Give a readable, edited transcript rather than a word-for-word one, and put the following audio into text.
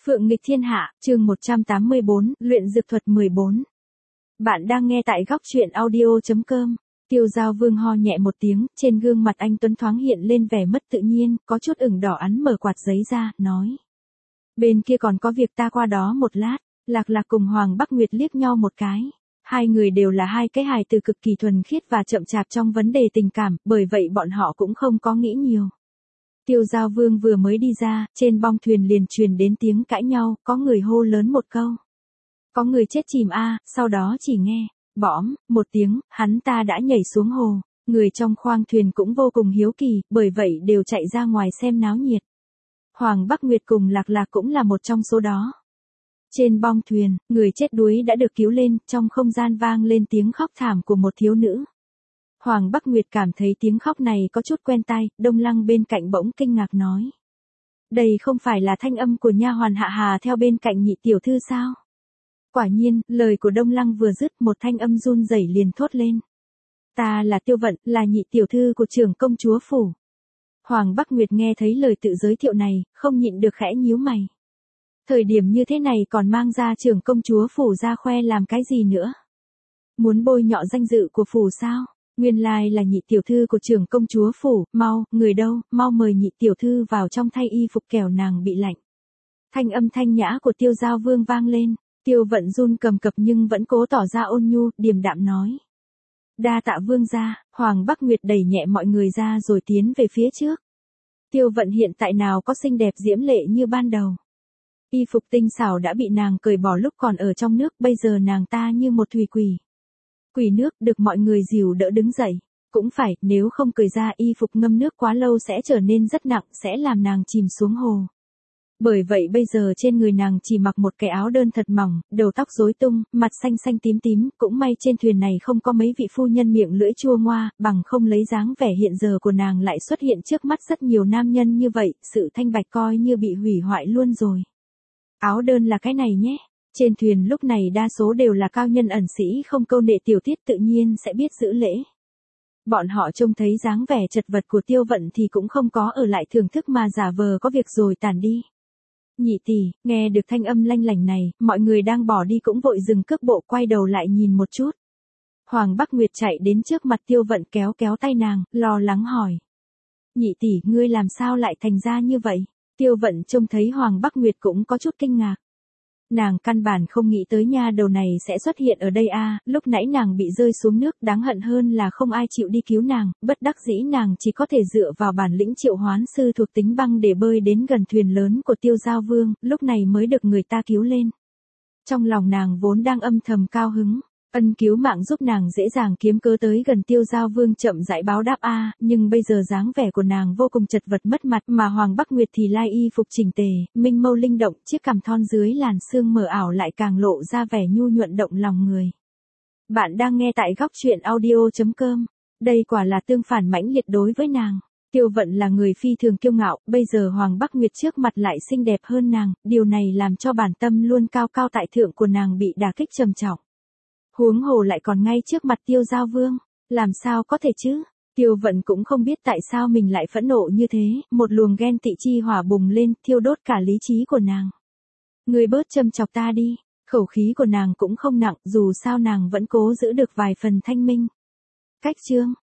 Phượng nghịch thiên hạ, chương 184, luyện dược thuật 14. Bạn đang nghe tại góc truyện audio.com. Tiêu Giao Vương ho nhẹ một tiếng, trên gương mặt anh tuấn thoáng hiện lên vẻ mất tự nhiên, có chút ửng đỏ ắn mở quạt giấy ra, nói. Bên kia còn có việc ta qua đó một lát. Lạc Lạc cùng Hoàng Bắc Nguyệt liếc nhau một cái. Hai người đều là hai cái hài từ cực kỳ thuần khiết và chậm chạp trong vấn đề tình cảm, bởi vậy bọn họ cũng không có nghĩ nhiều. Tiêu Giao Vương vừa mới đi ra, trên bong thuyền liền truyền đến tiếng cãi nhau, có người hô lớn một câu. Có người chết chìm a, sau đó chỉ nghe, bõm, một tiếng, hắn ta đã nhảy xuống hồ. Người trong khoang thuyền cũng vô cùng hiếu kỳ, bởi vậy đều chạy ra ngoài xem náo nhiệt. Hoàng Bắc Nguyệt cùng Lạc Lạc cũng là một trong số đó. Trên bong thuyền, người chết đuối đã được cứu lên, trong không gian vang lên tiếng khóc thảm của một thiếu nữ. Hoàng Bắc Nguyệt cảm thấy tiếng khóc này có chút quen tai, Đông Lăng bên cạnh bỗng kinh ngạc nói. Đây không phải là thanh âm của nha hoàn Hạ Hà theo bên cạnh nhị tiểu thư sao? Quả nhiên, lời của Đông Lăng vừa dứt một thanh âm run rẩy liền thốt lên. Ta là Tiêu Vận, là nhị tiểu thư của trưởng công chúa phủ. Hoàng Bắc Nguyệt nghe thấy lời tự giới thiệu này, không nhịn được khẽ nhíu mày. Thời điểm như thế này còn mang ra trưởng công chúa phủ ra khoe làm cái gì nữa? Muốn bôi nhọ danh dự của phủ sao? Nguyên lai là nhị tiểu thư của trưởng công chúa phủ, mau, người đâu, mau mời nhị tiểu thư vào trong thay y phục kẻo nàng bị lạnh. Thanh âm thanh nhã của Tiêu Giao Vương vang lên, Tiêu Vận run cầm cập nhưng vẫn cố tỏ ra ôn nhu, điềm đạm nói. Đa tạ vương gia, Hoàng Bắc Nguyệt đẩy nhẹ mọi người ra rồi tiến về phía trước. Tiêu Vận hiện tại nào có xinh đẹp diễm lệ như ban đầu. Y phục tinh xảo đã bị nàng cởi bỏ lúc còn ở trong nước, bây giờ nàng ta như một thủy quỷ. Quỷ nước được mọi người dìu đỡ đứng dậy. Cũng phải, nếu không cởi ra y phục ngâm nước quá lâu sẽ trở nên rất nặng, sẽ làm nàng chìm xuống hồ. Bởi vậy bây giờ trên người nàng chỉ mặc một cái áo đơn thật mỏng, đầu tóc rối tung, mặt xanh xanh tím tím, cũng may trên thuyền này không có mấy vị phu nhân miệng lưỡi chua ngoa, bằng không lấy dáng vẻ hiện giờ của nàng lại xuất hiện trước mắt rất nhiều nam nhân như vậy, sự thanh bạch coi như bị hủy hoại luôn rồi. Áo đơn là cái này nhé. Trên thuyền lúc này đa số đều là cao nhân ẩn sĩ không câu nệ tiểu tiết tự nhiên sẽ biết giữ lễ. Bọn họ trông thấy dáng vẻ chật vật của Tiêu Vận thì cũng không có ở lại thưởng thức mà giả vờ có việc rồi tản đi. Nhị tỷ, nghe được thanh âm lanh lảnh này, mọi người đang bỏ đi cũng vội dừng cước bộ quay đầu lại nhìn một chút. Hoàng Bắc Nguyệt chạy đến trước mặt Tiêu Vận kéo kéo tay nàng, lo lắng hỏi. Nhị tỷ, ngươi làm sao lại thành ra như vậy? Tiêu Vận trông thấy Hoàng Bắc Nguyệt cũng có chút kinh ngạc. Nàng căn bản không nghĩ tới nha đầu này sẽ xuất hiện ở đây a, lúc nãy nàng bị rơi xuống nước, đáng hận hơn là không ai chịu đi cứu nàng, bất đắc dĩ nàng chỉ có thể dựa vào bản lĩnh triệu hoán sư thuộc tính băng để bơi đến gần thuyền lớn của Tiêu Giao Vương, lúc này mới được người ta cứu lên. Trong lòng nàng vốn đang âm thầm cao hứng, ân cứu mạng giúp nàng dễ dàng kiếm cớ tới gần Tiêu Giao Vương chậm rãi báo đáp a, nhưng bây giờ dáng vẻ của nàng vô cùng chật vật mất mặt, mà Hoàng Bắc Nguyệt thì lai y phục chỉnh tề, minh mâu linh động, chiếc cằm thon dưới làn sương mờ ảo lại càng lộ ra vẻ nhu nhuận động lòng người. Bạn đang nghe tại góc truyện audio.com. Đây quả là tương phản mãnh liệt đối với nàng. Tiêu Vận là người phi thường kiêu ngạo, bây giờ Hoàng Bắc Nguyệt trước mặt lại xinh đẹp hơn nàng, điều này làm cho bản tâm luôn cao cao tại thượng của nàng bị đả kích trầm trọng. Huống hồ lại còn ngay trước mặt Tiêu Giao Vương, làm sao có thể chứ? Tiêu Vận cũng không biết tại sao mình lại phẫn nộ như thế, một luồng ghen tị chi hỏa bùng lên, thiêu đốt cả lý trí của nàng. Ngươi bớt châm chọc ta đi, khẩu khí của nàng cũng không nặng, dù sao nàng vẫn cố giữ được vài phần thanh minh. Cách chương,